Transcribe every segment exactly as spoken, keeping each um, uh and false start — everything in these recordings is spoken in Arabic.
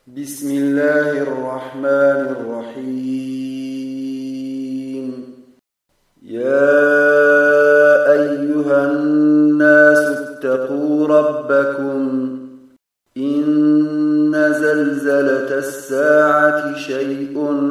بسم الله الرحمن الرحيم. يا أيها الناس اتقوا ربكم إن زلزلة الساعة شيء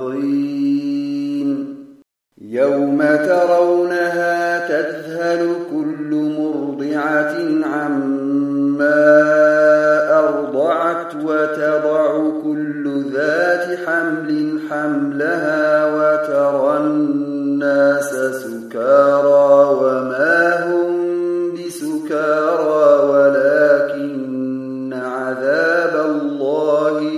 عظيم يوم ترونها تذهل كل مرضعة عما أرضعت وتضع كل ذات حمل حملها وترى الناس سكارى وما هم بسكارى ولكن عذاب الله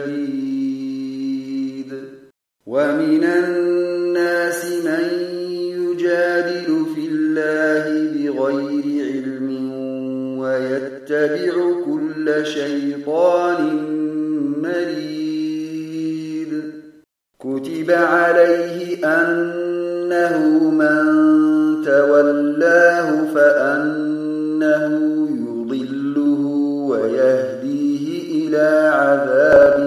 شديد. ومن الناس من يجادل في الله بغير علم ويتبع كل شيطان مريد. كتب عليه أنه من تولاه فأنه يضله ويهديه إلى عذاب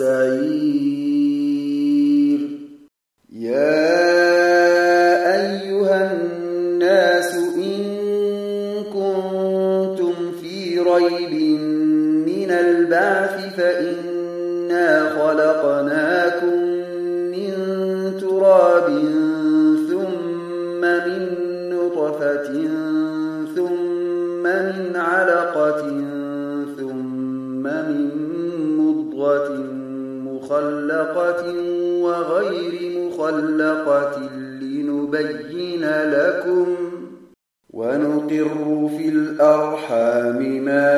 السعير. يا أيها الناس إن كنتم في ريب من البعث فإنا خلقناكم من تراب ثم من نطفة ثم من علقة ثم من مضغة مخلقة وغير مخلقة لنبين لكم ونقر في الأرحام ما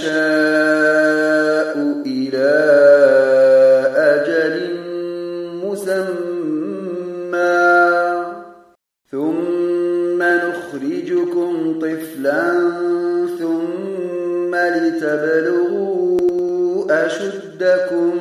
نشاء إلى أجل مسمى ثم نخرجكم طفلا ثم لتبلغوا أشدكم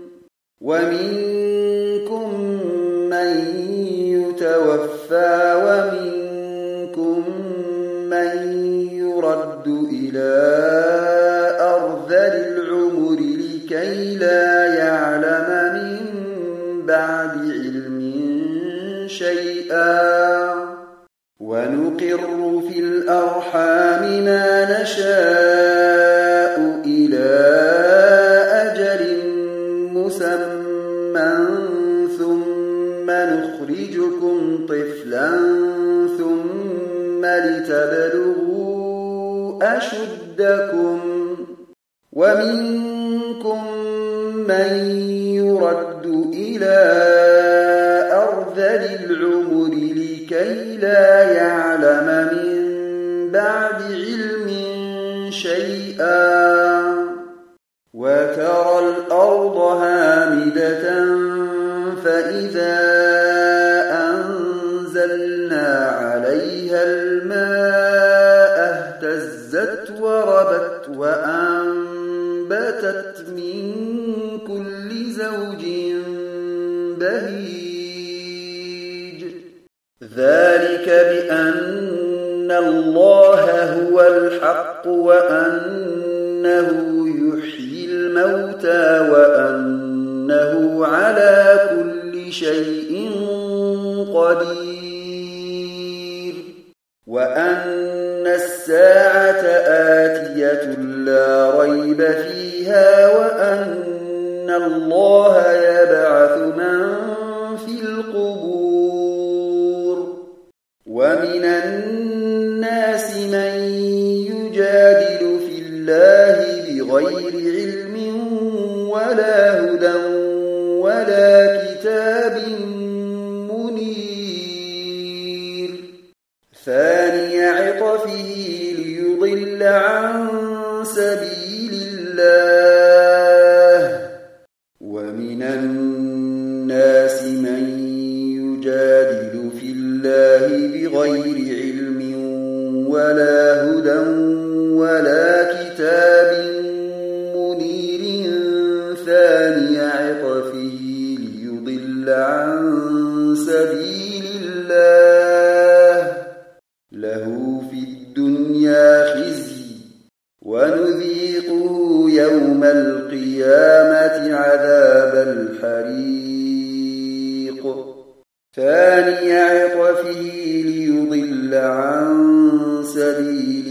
ومنكم من يتوفى ومنكم من يرد إلى أرذل العمر لكي لا يعلم من بعد علم شيئا ونقر في الأرحام ما نشاء إلى أجل مسمى ثم نخرجكم طفلا ثم لتبلغوا أشدكم ومنكم من يرد إلى أرذل العمر لكي لا يعلم من بعد علم شيئا وترى الأرض هامدة فإذا أنزلنا عليها الماء اهتزت وربت وأنبتت من كل زوج بهيج. ذلك بأن الله هو الحق وأنه يحيي الموتى وأنه على كل شيء قدير وأن الساعة آتية لا ريب فيها وأن الله يبعث من في القبور. ومن الناس من يجادل في الله بغير علم ولا هدى ولا كتاب منير. ثاني عطفه ليضل عن سبيل الله. ومن الناس من يجادل في الله بغير علم ولا هدى ولا كتاب منير. ثاني عطفه ليضل عن سبيل الله. له في الدنيا خزي القيامة عذاب الحريق ثاني عطفه ليضل عن سبيل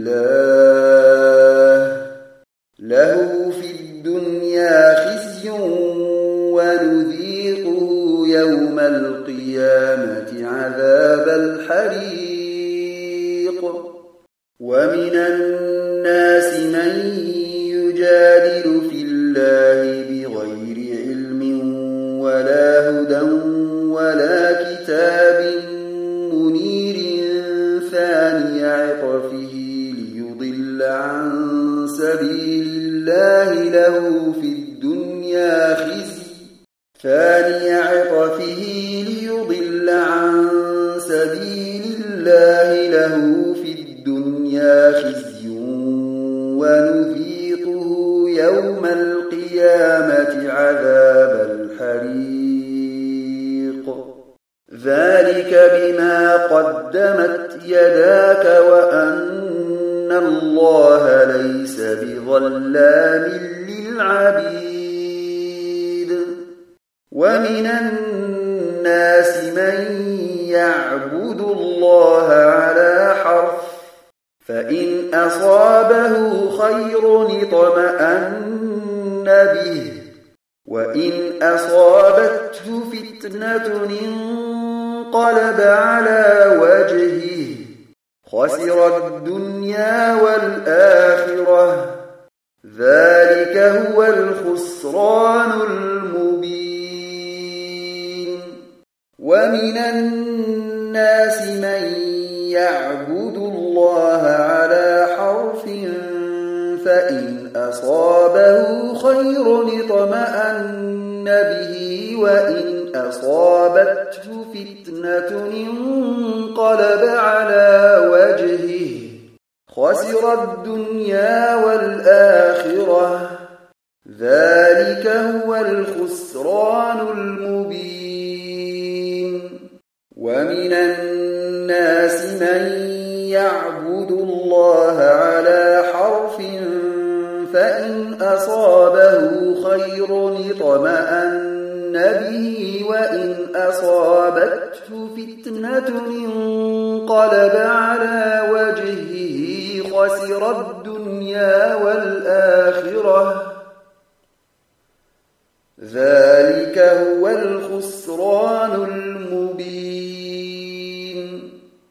الله له في الدنيا خزي ونذيقه يوم القيامة عذاب الحريق ومن الناس من يجادل في الله بغير علم ولا هدى ولا كتاب منير ثاني عطفه ليضل عن سبيل الله له في الدنيا خزي ثاني عطفه ليضل عن سبيل الله له في الدنيا خزي ونذيقه يوم القيامة عذاب الحريق ذلك بما قدمت يداك وأن الله ليس بظلام للعبيد ومن الناس من يعبد الله على حرف فإن أصابه خير اطمأن به وإن أصابته فتنة انقلب على وجهه خسر الدنيا والآخرة ذلك هو الخسران المبين ومن الناس من يعبد الله على حرف فإن أصابه خير اطمأن به وإن أصابته فتنة انقلب على وجهه خسر الدنيا والآخرة ذلك هو الخسران المبين ومن الناس من يعبد الله على حرف فإن أصابه خير اطمأن به وإن أصابته فتنة انقلب على وجهه خسر الدنيا والآخرة ذلك هو الخسران المبين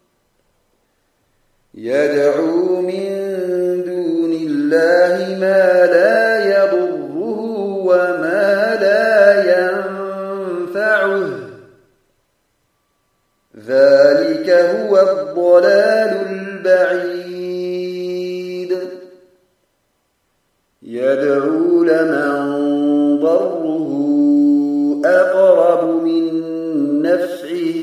يدعو من دون الله ما لا يضره وما لا ينفعه ذلك هو الضلال البعيد يدعو لمن ضره أقرب من نفعه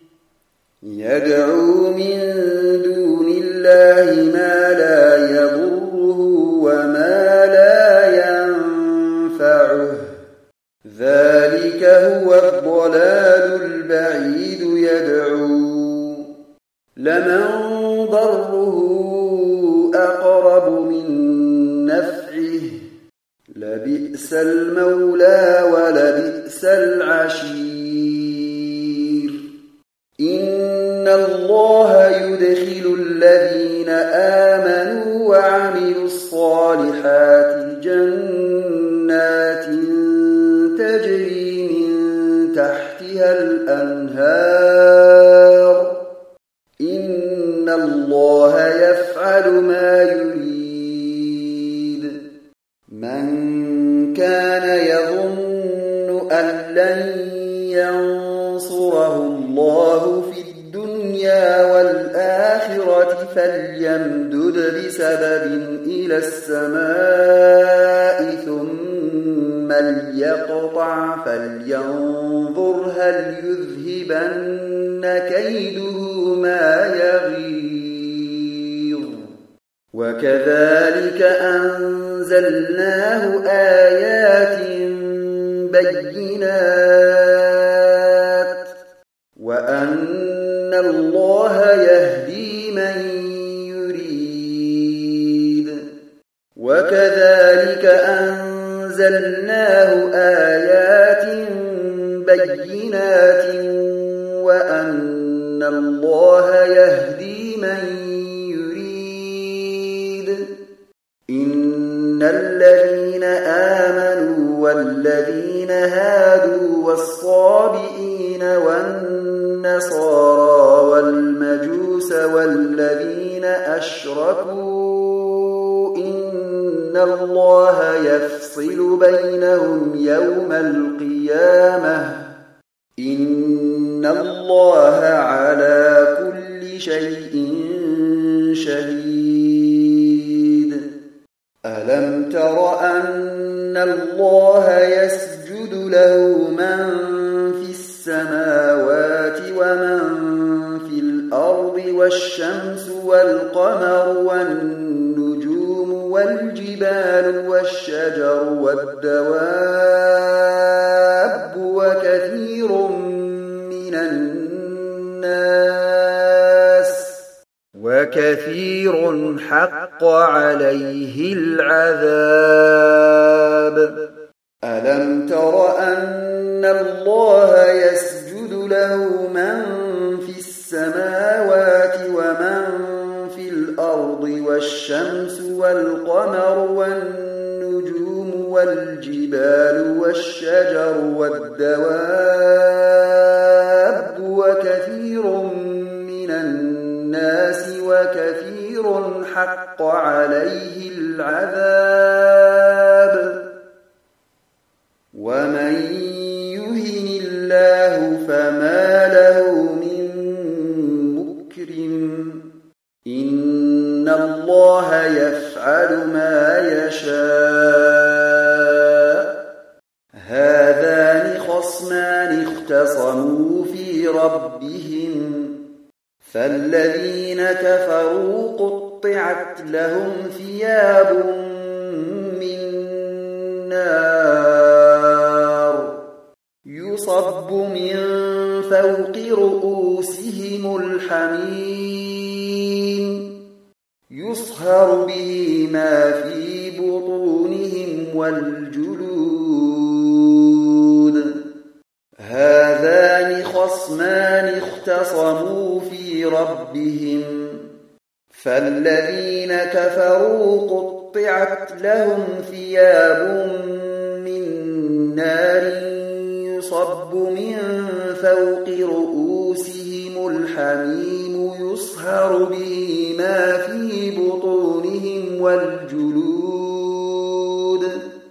يدعو من دون الله ما لا يضره وما لا ينفعه ذلك هو الضلال البعيد يدعو لمن ضره أقرب من نفعه لبئس المولى ولبئس العشير إن الله يدخل الذين آمنوا وعملوا الصالحات جنات تجري من تحتها الأنهار إن الله يفعل ما يريد من كان يظن أن لن ينصره الله في الدنيا والآخرة فليمدد بسبب إلى السماء ثم ليقطع فلينظر هل يذهبن كيده ما يغيظ وكذلك أنزلناه آيات بينات وأن الله يهدي من يريد وكذلك أنزلناه أنزلناه آيات بينات وأن الله يهدي من يريد إن الذين آمنوا والذين هادوا والصابئين والنصارى والمجوس والذين أشركوا إن الله يفصل بينهم يوم القيامة إن الله على كل شيء شهيد ألم تر أن الله يسجد له من في السماوات ومن في الأرض والشمس والقمر والنجوم والجبال والشجر والدواب وكثير من الناس وكثير حق عليه العذاب ألم تر أن الله يسجد له من في السماوات ومن في الأرض والشمس والقمر والنجوم والجبال والشجر والدواب وكثير من الناس وكثير حق عليه العذاب ومن يهن الله فما له من مكرم إن الله يفعل ما يشاء هذان خصمان اختصموا في ربهم فالذين كفروا قطعت لهم ثياب من نار يصب من فوق رؤوسهم الحميم يصهر به ما في بطونهم والجلود هذان خصمان اختصموا في ربهم فالذين كفروا قطعت لهم ثياب من نار يصب من فوق رؤوسهم الحميم يصهر به ما في بطونهم والجلود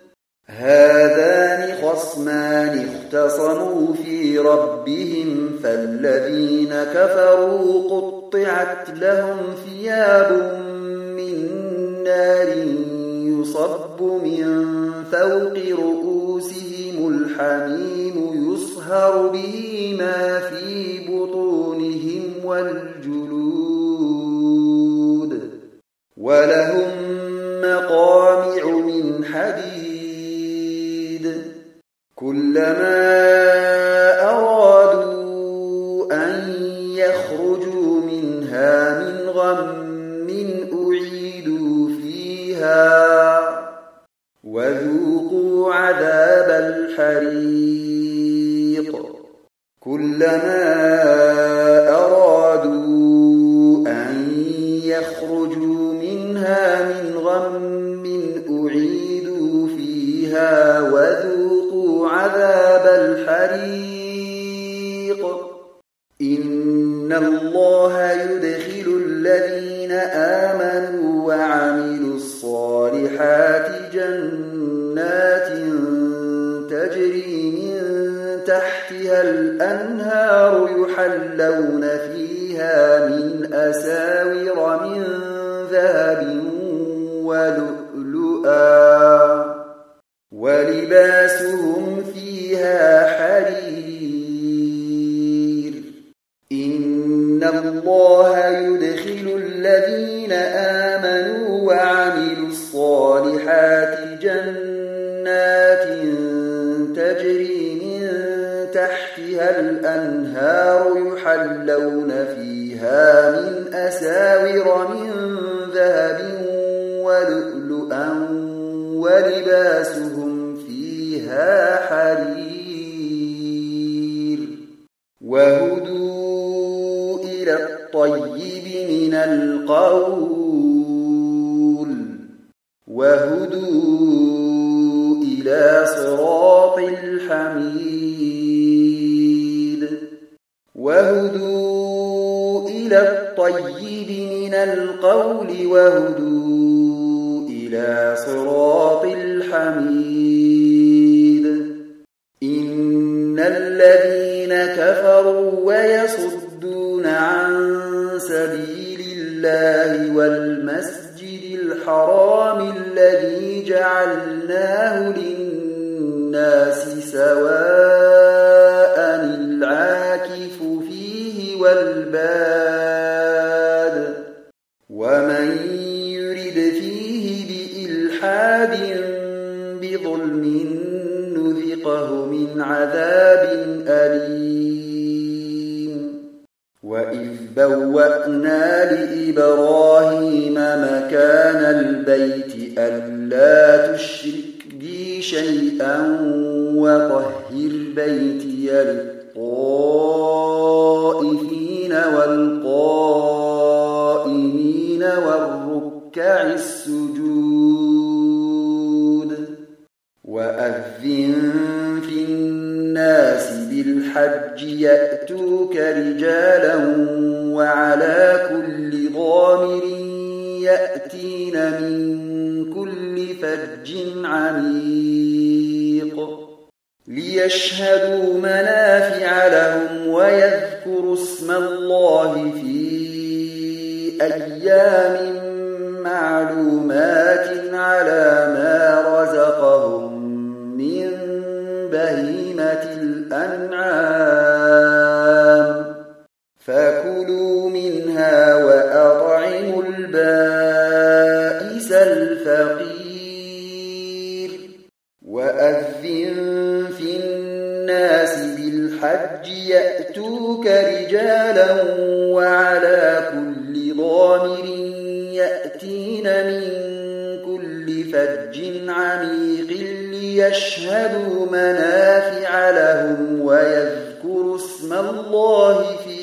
هذان خصمان اختصموا في ربهم فالذين كفروا قطعت لهم ثياب من نار يصب من فوق رؤوسهم الحميم يصهر به ما في بطونهم والجلود ولهم مقامع من حديد كلما أرادوا أن يخرجوا منها من غم أعيدوا فيها وذوقوا عذاب الحريق كلما أرادوا أن يخرجوا منها من غم أعيدوا فيها وذوقوا عذاب الحريق إن الله يدخل الذين آمنوا وعملوا الصالحات جنات تجري من تحتها الأنهار يحلون فيها من أساور من ذهب ولؤلؤا ولباسهم فيها حرير إن الله يدخل الذين آمنوا وعملوا الصالحات جنات تجري من تحتها الأنهار يحلون فيها من أساور من ذهب ولؤلؤا ولباسهم عليها حرير وهدوا إلى الطيب من القول وهدوا إلى صراط الحميد وهدوا إلى الطيب من القول وهدوا إلى صراط الحميد إن الذين كفروا ويصدون عن سبيل الله والمسجد الحرام الذي جعلناه للناس سواء العاكف فيه والباد ومن يرد فيه بإلحاد بظلم نذقه من عذاب أليم وإذ بوأنا لإبراهيم مكان البيت ألا تشرك بي شيئا وطهر بيتي للطائفين والقائمين والركع السجود وأذن في الناس بالحج يأتوك رجالا وعلى كل ضامر يأتين من كل فج عميق ليشهدوا منافع لهم ويذكروا اسم الله في أيام معلومات على ما رزقهم من بهيمة الأنعام فكلوا منها وأطعموا البائس الفقير وأذن في الناس بالحج يأتوك رجالا وعلى كل ضامر يأتين من كل فج عميق ليشهدوا منافع لهم ويذكروا اسم الله في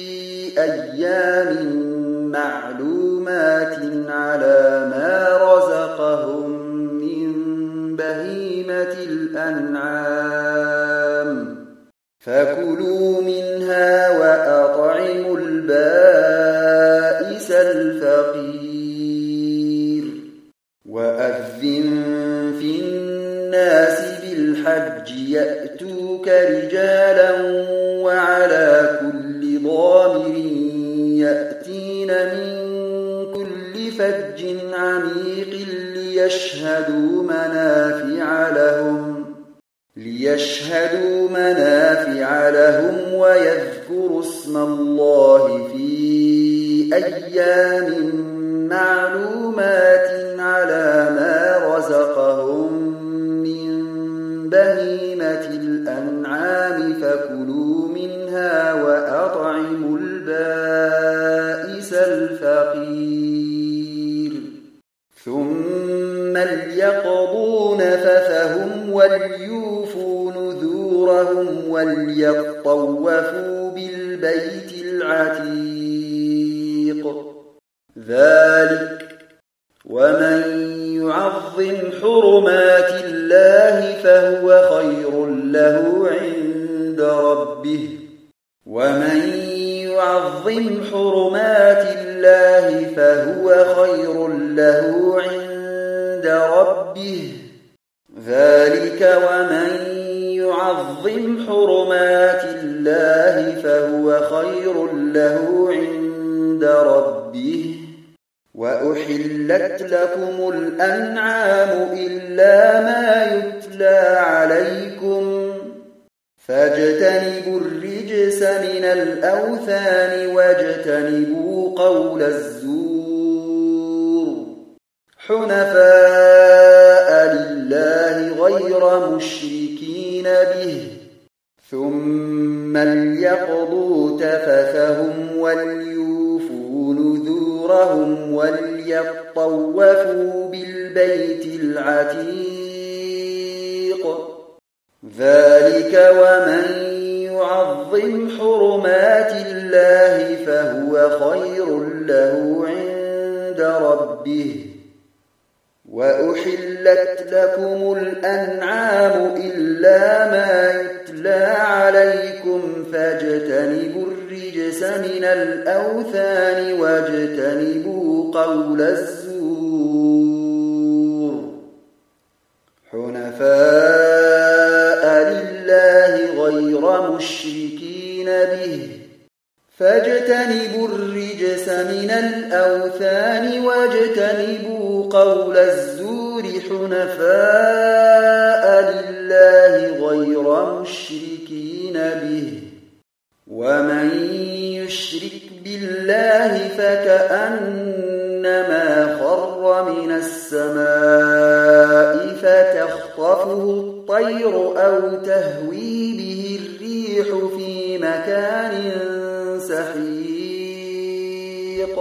أيام معلومات على ما رزقهم من بهيمة الأنعام فكلوا منها وأطعموا البائس الفقير وأذن في الناس بالحج يأتوك رجالا وعلى كل ضامر يأتين من كل فج عميق ليشهدوا منافع لهم ليشهدوا منافع لهم ويذكروا اسم الله في أيام معلومات على ما رزقهم من بهيمة الأنعام فكلوا منها وأطعموا البائس الفقير ثم ليقضوا نفثهم وليوفوا نذورهم وليطوفوا بالبيت العتيق ذلك ومن يعظم حرمات الله فهو خير له عند ربه ومن يعظم حرمات الله فهو خير له عند ربه ذلك ومن يعظم حرمات الله فهو خير له عند ربه وأحلت لكم الأنعام إلا ما يتلى عليكم فاجتنبوا الرجس من الأوثان واجتنبوا قول الزور حنفاء لله غير مشركين به ثم ليقضوا تفثهم وليوفوا نذورهم وليطوفوا بالبيت العتيق ذلك ومن يعظم حرمات الله فهو خير له عند ربه وأحلت لكم الأنعام إلا ما يتلى عليكم فاجتنبوا الرجس من الأوثان واجتنبوا قول الزور حنفاء لله غير مشركين به فاجتنبوا الرجس من الأوثان واجتنبوا قول الزور حنفاء لله غير مشركين به ومن يشرك بالله فكأنما خر من السماء فتخطفه الطير أو تهوي به الريح في مكان سحيق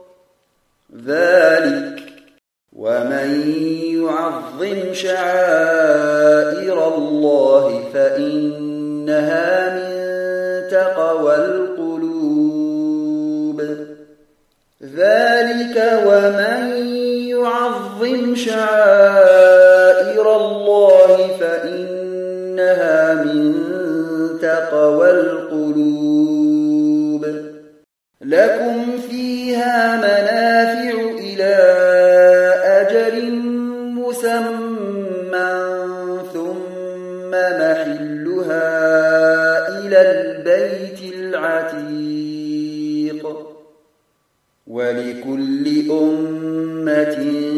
ذلك ومن يعظم شعائر الله فإنها من تقوى القلوب ذلك ومن يعظم شعائر الله فإنها من تقوى القلوب لكم فيها منافع إلى أجل مسمى ثم محلها إلى البيت العتيق ولكل أمة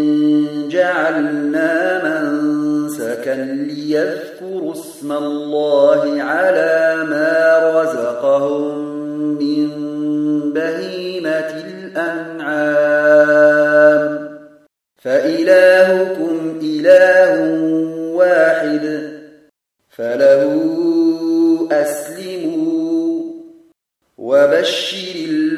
جعلنا منسكا ليذكروا اسم الله على ما رزقهم من بهيمة الأنعام فإلهكم إله واحد فله أسلموا وبشر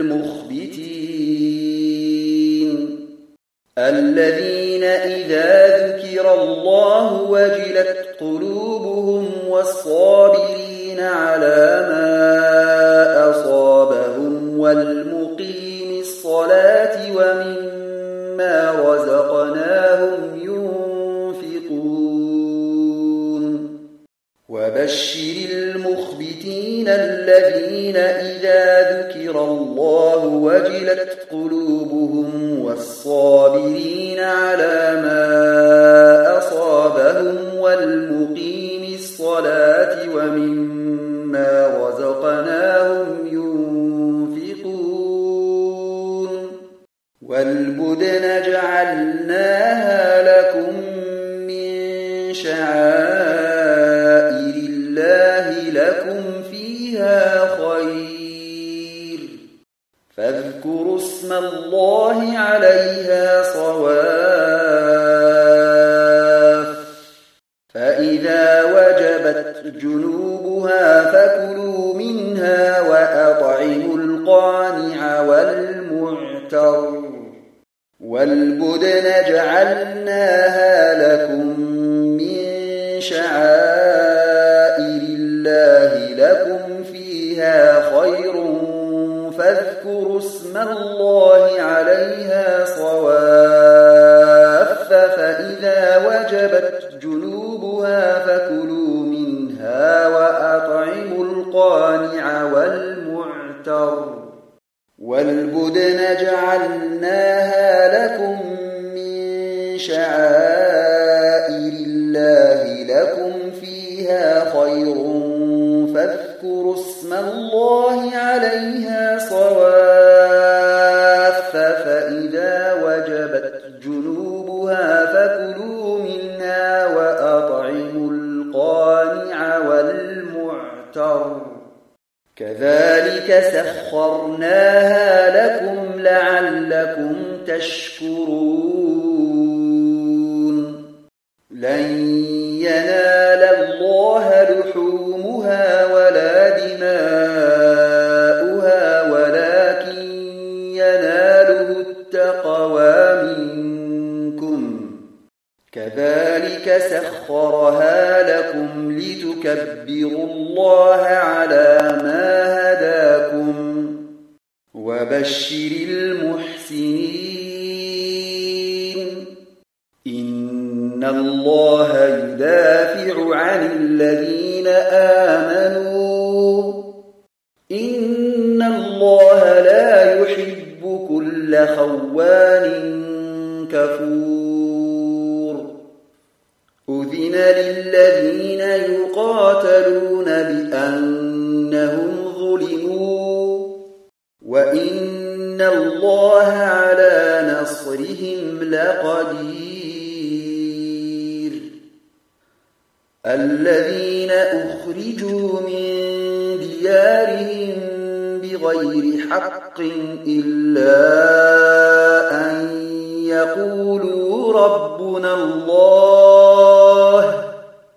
المخبتين الذين إذا ذكر الله وجلت قلوبهم والصابرين على ما أصابهم والمقيم الصلاة ومما رزقناهم ينفقون وبشر المخبتين الذين إذا ذكر الله وجلت قلوبهم والصابرين على ما أصابهم والمقيم الصلاة ومما رزقناهم ينفقون والبدن جعلناها لكم من شعائر الله لكم فيها خير فاذكروا اسم الله عليها صواف فإذا وجبت جنوبها فكلوا منها وأطعموا القانع والمعتر والبدن جعلناها لكم من شعائر الله لكم فيها خير فاذكروا اسم الله عليها صواف فإذا وجبت جنوبها فكلوا منها وأطعموا القانع والمعتر والبدن جعلناها لكم من شعائر الله لكم فيها خير فاذكروا اسم الله عليها صواف فإذا وجبت جنوبها فكلوا منها وأطعموا القانع والمعتر كذلك سخرناها لكم لعلكم تشكرون لن ينال الله لحومها ولا دماؤها ولكن يناله التقوى منكم كذلك سخرها لكم لتكبروا الله على ما هداكم وبشر المحسنين إن الله يدافع عن الذين آمنوا إن الله لا يحب كل خوان كفور أذن للذين يقاتلون بأنهم ظلموا وإن الله على نصرهم لقدير الذين أخرجوا من ديارهم بغير حق إلا أن يقولوا ربنا الله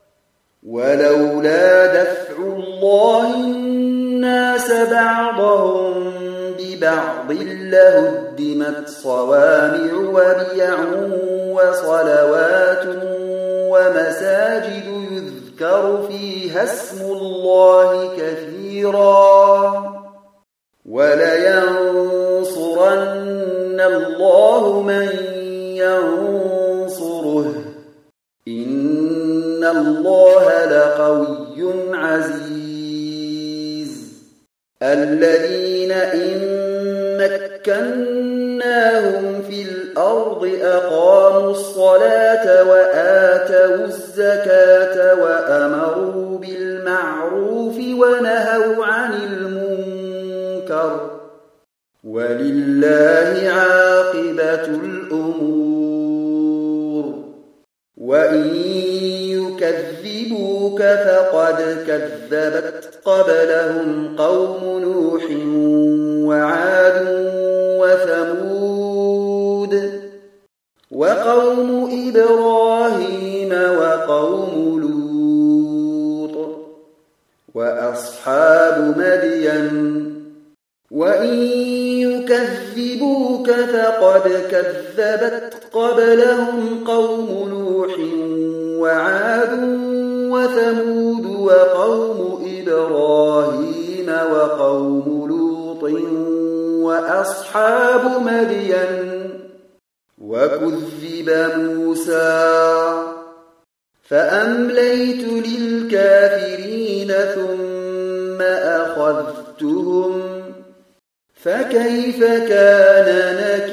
ولولا دفع الله الناس بعضهم ببعض لهدمت صوامع وبيع وصلوات ومساجد يذكر فيها اسم الله كثيرا ولينصرن الله من ينصره إن الله لقوي عزيز الذين إن مكناهم في الأرض أقاموا الصلاة وآتوا الزكاة وأمروا بالمعروف ونهوا عن المنكر ولله عاقبة الأمور وإن يكذبوك فقد كذبت قبلهم قوم نوح وعاد وثمود وقوم إبراهيم وقوم لوط وأصحاب مدين وإن يكذبوك فقد كذبت قبلهم قوم نوح وعاد وثمود وقوم إبراهيم وقوم لوط وأصحاب مدين وكذب موسى فأمليت للكافرين ثم أخذتهم فكيف كان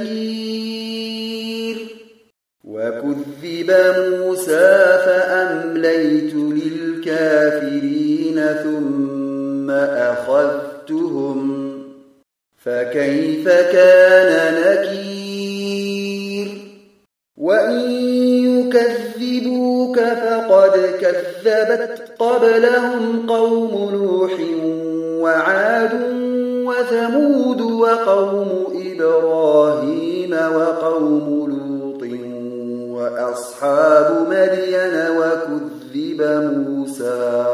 نكير وكذب موسى فأمليت للكافرين ثم أخذتهم فكيف كان نكير وإن يكذبوك فقد كذبت قبلهم قوم نوح وعاد وثمود وقوم إبراهيم وقوم لوط وأصحاب مدين وكذب موسى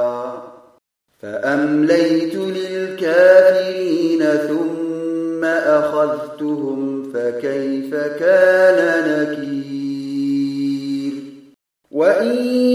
فأمليت للكافرين ثم أخذتهم فكيف كان نكير وإن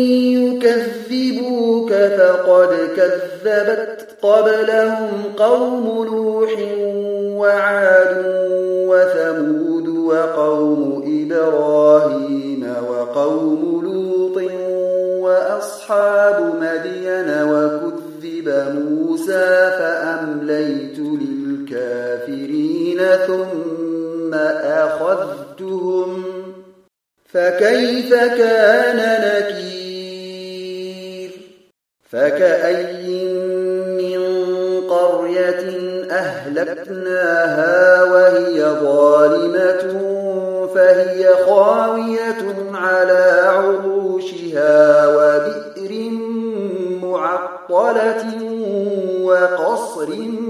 يكذبوك فقد كذبت قبلهم قوم نوح وعاد وثمود وقوم إبراهيم وقوم لوط وأصحاب مدين وكذب موسى فأمليت للكافرين ثم أخذتهم فكيف كان نكير فكأي من قرية أهلكناها وهي ظالمة فهي خاوية على عروشها وبئر معطلة وقصر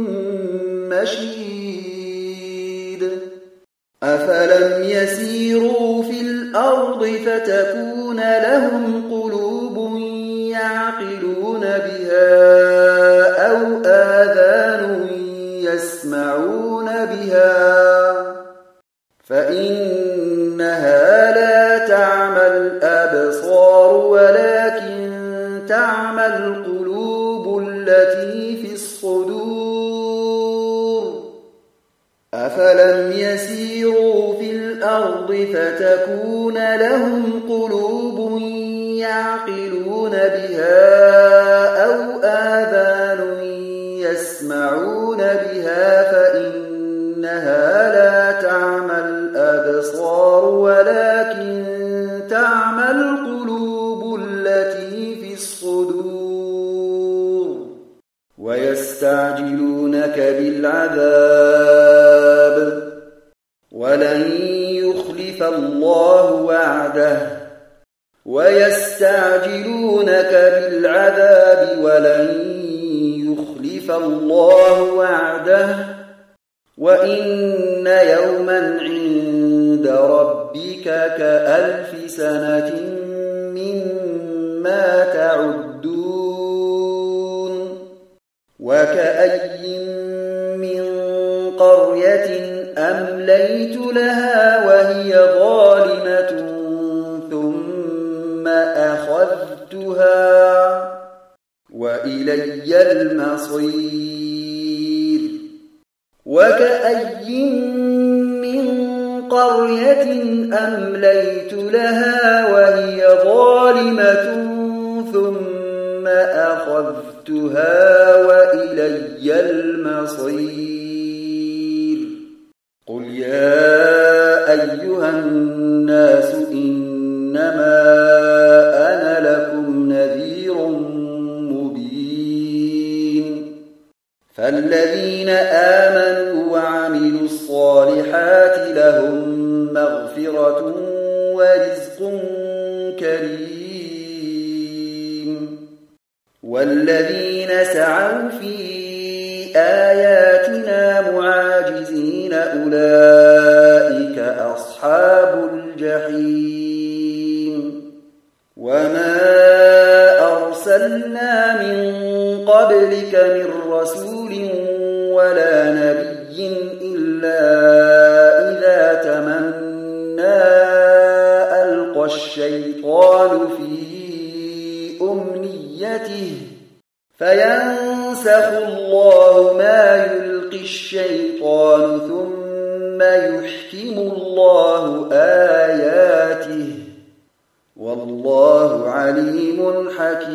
مشيد أفلم يسيروا في الأرض فتكون لهم قلوب يعقلون بها أو آذان يسمعون بها فإنها لا تعمى الأبصار ولكن تعمى القلوب التي في الصدور أفلم يسيروا في الأرض فتكون لهم قلوب يعقلون بها أو آذان يسمعون بها فإنها لا تعمى الأبصار ولكن تعمى القلوب التي في الصدور ويستعجلونك بالعذاب ولن يخلف الله وعده ويستعجلونك بالعذاب ولن يخلف الله وعده وإن يوما عند ربك كألف سنة مما تعدون وكأي من قرية أمليت لها وهي ظالمة ثم أخذتها وإلي المصير وكأي من قرية أمليت لها وهي ظالمة ثم أخذتها وإلي المصير قل يا أيها الناس إنما أنا لكم نذير مبين فالذين آمنوا وعملوا الصالحات لهم مغفرة ورزق كريم والذين سعوا في آياتنا معاجزين أولئك أصحاب الجحيم وما أرسلنا من قبلك من رسول ولا نبي إلا إذا تمنى ألقى الشيطان في أمنيته فينسخ الله ما يلقي الشيطان ثم يحكم الله آياته والله عليم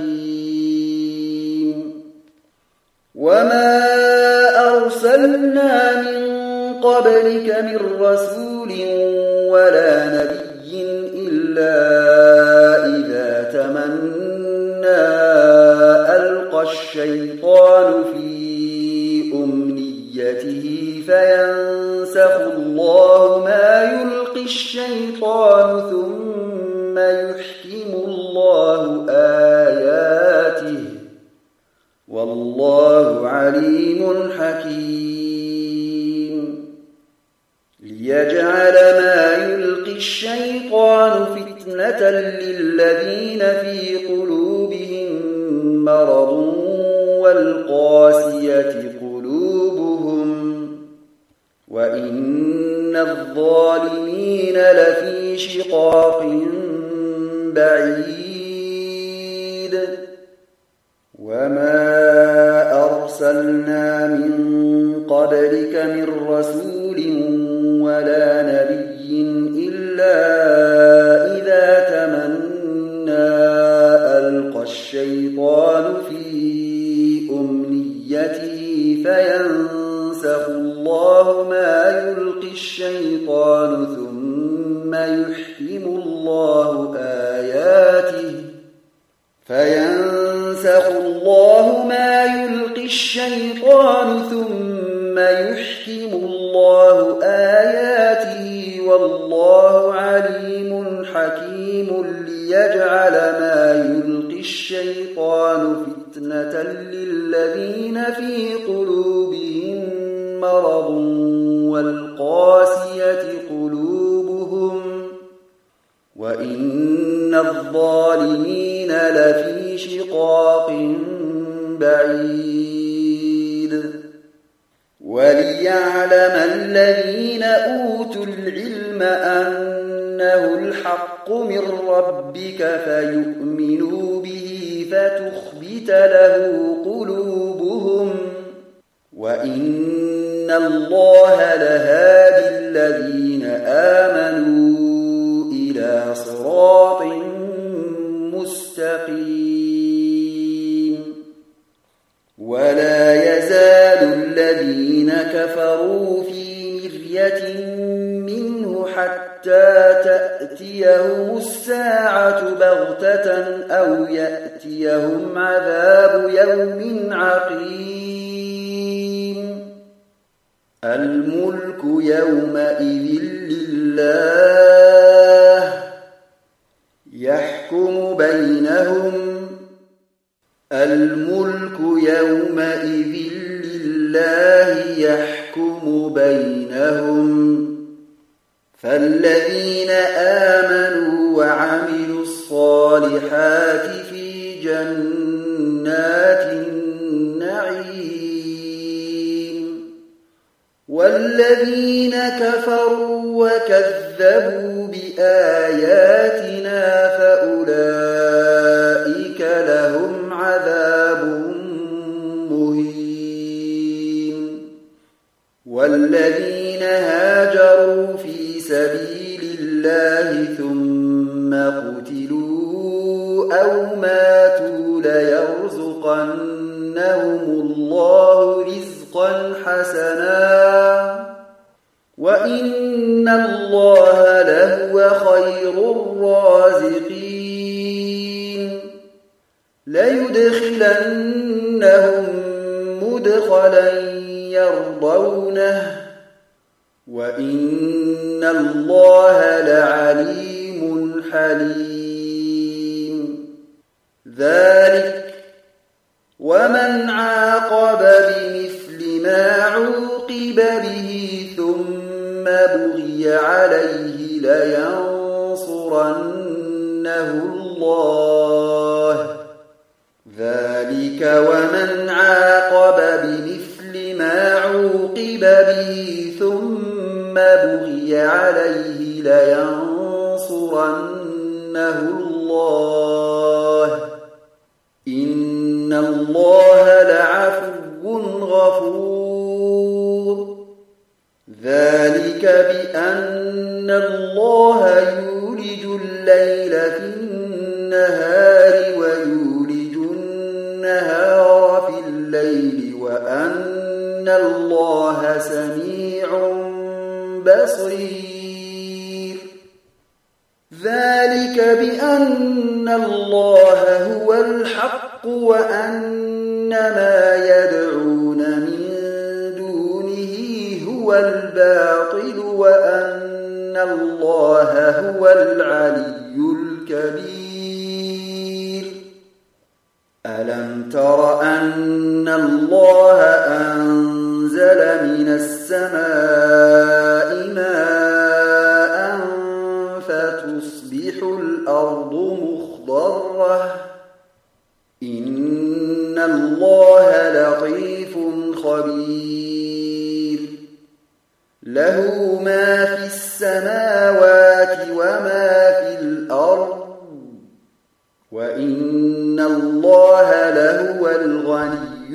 حكيم وما أرسلنا من قبلك من رسول ولا نبي إلا إذا تمنى ألقى الشيطان في أمنيته فينسخ الله ما يلقي الشيطان ثم يحكم الله آياته والله عليم حكيم ليجعل ما يلقي الشيطان فتنة للذين في قلوبهم مرض والقاسية قلوبهم وإن الظالمين لفي شقاق بعيد وما أرسلنا من قبلك من رسول ولا نبي إلا إذا تمنى ألقى الشيطان في أمنيته فينسخ الله ما يلقي الشيطان ثم يحكم الله آياته فينسخ الله ما يلقي الشيطان ثم يحكم الله آياته والله عليم حكيم ليجعل ما يلقي الشيطان فتنة للذين في قلوبهم مرض والقاسية قلوبهم وإن الظالمين لفي شقاق بعيد وليعلم الذين أوتوا العلم أنه الحق من ربك فيؤمنوا به فتخبت له قلوبهم وإن الله لهادي الذين آمنوا إلى صراط مستقيم ولا يزال الذين كفروا في مرية منه حتى تأتيهم الساعة بغتة أو يأتيهم عذاب يوم عقيم الملك يومئذ لله يحكم بينهم الملك يومئذ لله يحكم بينهم فالذين آمنوا وعملوا الصالحات في جنات النعيم والذين كفروا وكذبوا بآياتنا فأولئك لهم عذاب مهين والذين هاجروا في سبيل الله ثم قتلوا أو ماتوا ليرزقنهم الله رزقا حسنا وإن الله لهو خير الرازقين ليدخلنهم مدخلا يرضونه وإن الله لعليم حليم ذلك ومن عاقب بمثل ما عوقب به ثم بغي عليه لينصرنه الله ذلك ومن عاقب بمثل ما عوقب به ثم بغي عليه لينصرنه الله إن الله لعفو غفور ذلك بأن الله يولج الليل في النهار ويولج النهار في الليل وأن الله سميع بصير ذلك بأن الله هو الحق وأن ما يدعون من دونه هو الباطل وأن الله هو العلي الكبير ألم تر أن الله أنزل من السماء ماء فتصبح الأرض مخضرة إن الله لطيف خبير له ما في السماوات وما في الأرض وإن الله لهو الغني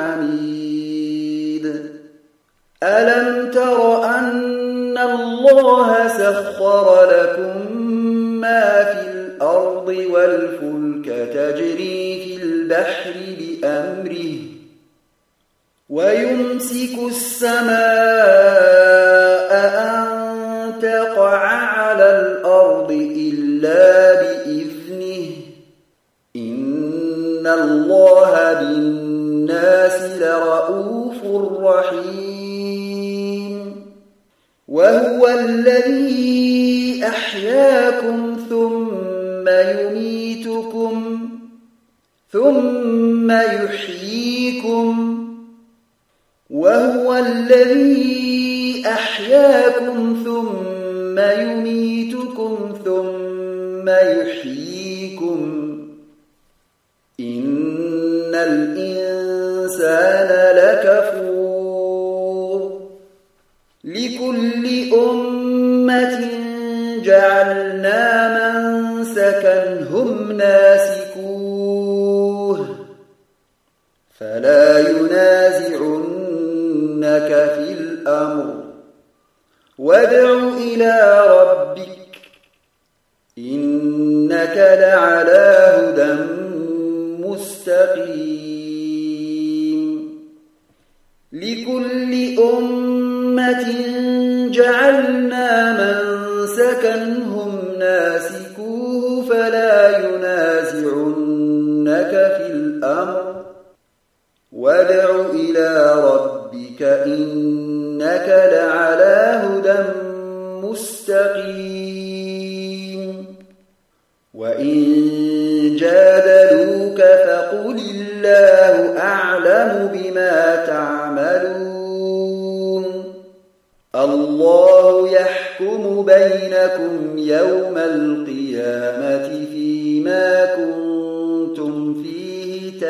الحميد ألم تر أن الله سخر لكم ما في الأرض والفلك تجري في البحر بأمره ويمسك السماء أن تقع على الأرض إلا بإذنه إن الله بالناس لرؤوف رحيم وهو الذي أحياكم ثم يميتكم ثم يحييكم وهو الذي أحياكم ثم يميتكم ثم يحييكم إن الإنسان لكفور لكل أمة جعلنا منسكا هم ناسكون فلا ينازعنك في الأمر وادع إلى ربك إنك لعلى هدى مستقيم لكل أمة جعلنا منسكا هم ناسكوه فلا ينازعنك في الأمر وادع إلى ربك إنك لعلى هدى مستقيم وإن جادلوك فقل الله أعلم بما تعملون الله يحكم بينكم يوم القيامة فيما كنتم فيه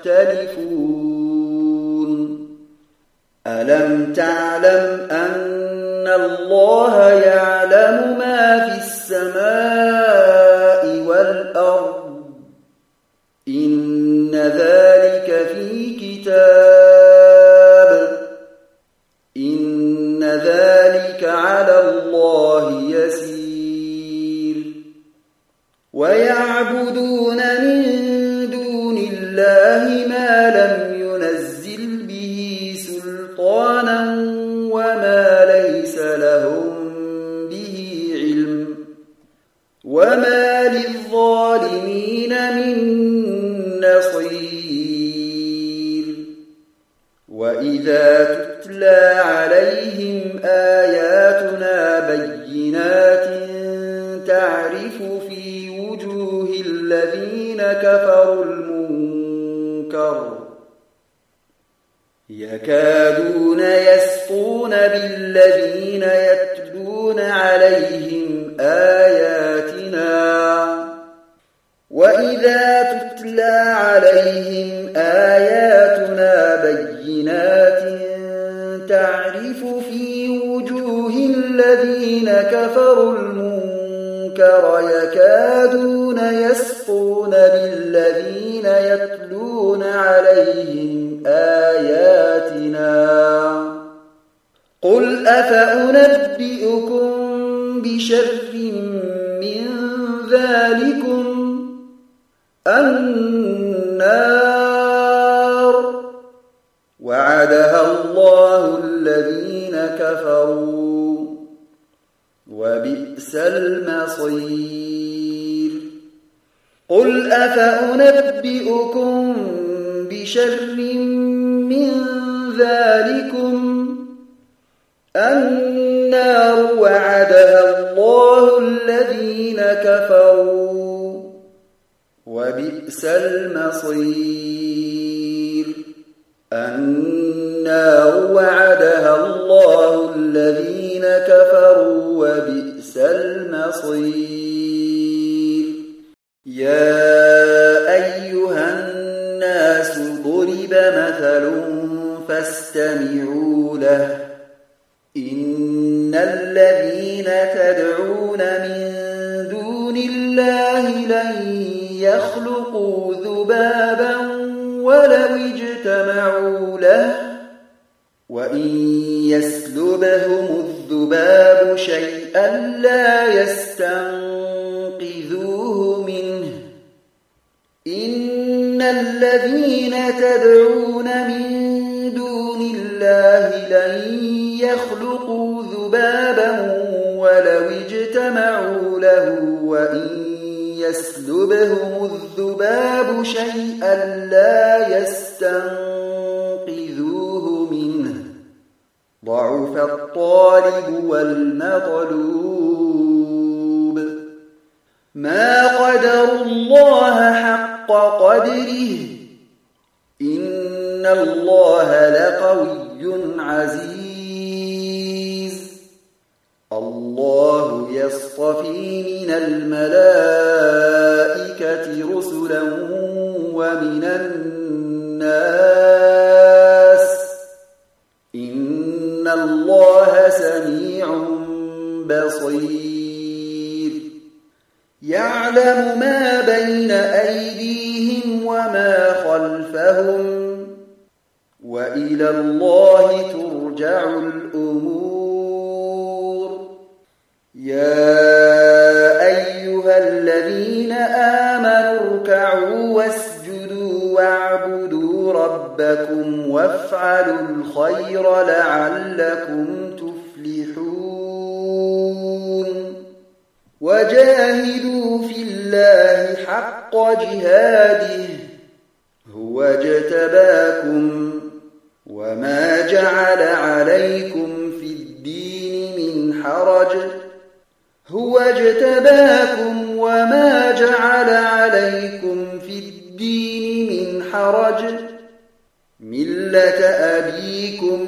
تختلفون ألم تعلم أن الله يعلم ما في السماء والأرض إن ذلك في كتاب إن ذلك على الله يسير ويعبدون من دون الله ما لم ينزل به سلطانا وما ليس لهم به علم وما للظالمين من نصير وإذا تتلى عليهم آياتنا بينات تعرف في وجوه الذين كفروا المنكر يكادون يسطون بالذين يتلون عليهم آياتنا وإذا تتلى عليهم آياتنا بينات تعرف في وجوه الذين كفروا المنكر يكادون يسطون بالذين يتلون عليهم آياتنا قل أفأنبئكم بشر من ذلكم النار وعدها الله الذين كفروا وبئس المصير قل أفأنبئكم بشر من ذلكم النار وعدها الله الذين كفروا وبئس المصير النار وعدها الله الذين كفروا وبئس المصير يا أيها الناس ضرب مثل فاستمعوا له إن الذين تدعون من دون الله لن يخلقوا ذبابا ولو اجتمعوا له وإن يسلبهم الذباب شيئا لا يستنقذوه منه إن الذين تدعون من دون الله لن يخلقوا ذبابا ولو اجتمعوا له وإن يسلبهم الذباب شيئا لا يستنقذوه منه ضعف الطالب والمطلوب ما قدروا الله حق قدره إن الله لقوي عزيز الله يصطفي من الملائكة رسلا ومن الناس إن الله سميع بصير يعلم ما بين أيديهم وما خلفهم وإلى الله ترجع الأمور. يا أيها الذين آمنوا اركعوا واسجدوا واعبدوا ربكم وافعلوا الخير لعلكم تفلحون. وجاهدوا في الله حق جهاده هو اجتباكم وما جعل عليكم في الدين من حرج هو اجتباكم وما جعل عليكم في الدين من حرج ملة أبيكم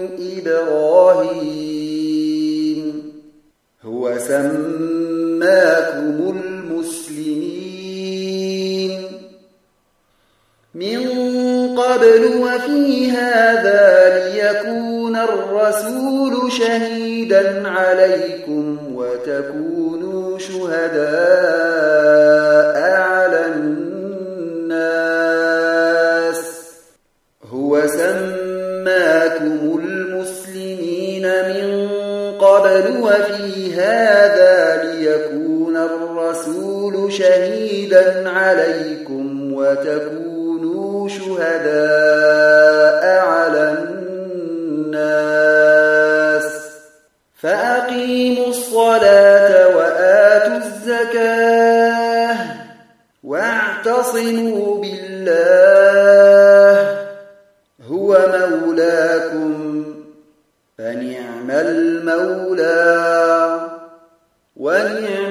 إبراهيم هو سماكم المسلمين من قبل وفي هذا ليكون الرسول شهيدا عليكم وتكونوا شهداء على الناس هو سماكم المسلمين من قبل وفي هذا ليكون الرسول شهيدا عليكم وتكونوا شهداء على الناس فأقيموا الصلاة وآتوا الزكاة واعتصموا بالله هو مولاكم فنعم المولى ونعم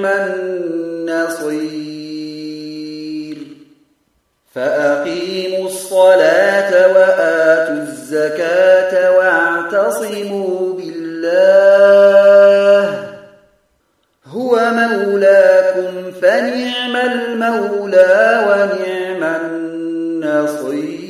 النصير. فأقيموا الصلاة وآتوا الزكاة واعتصموا بالله هو مولاكم فنعم المولى ونعم النصير.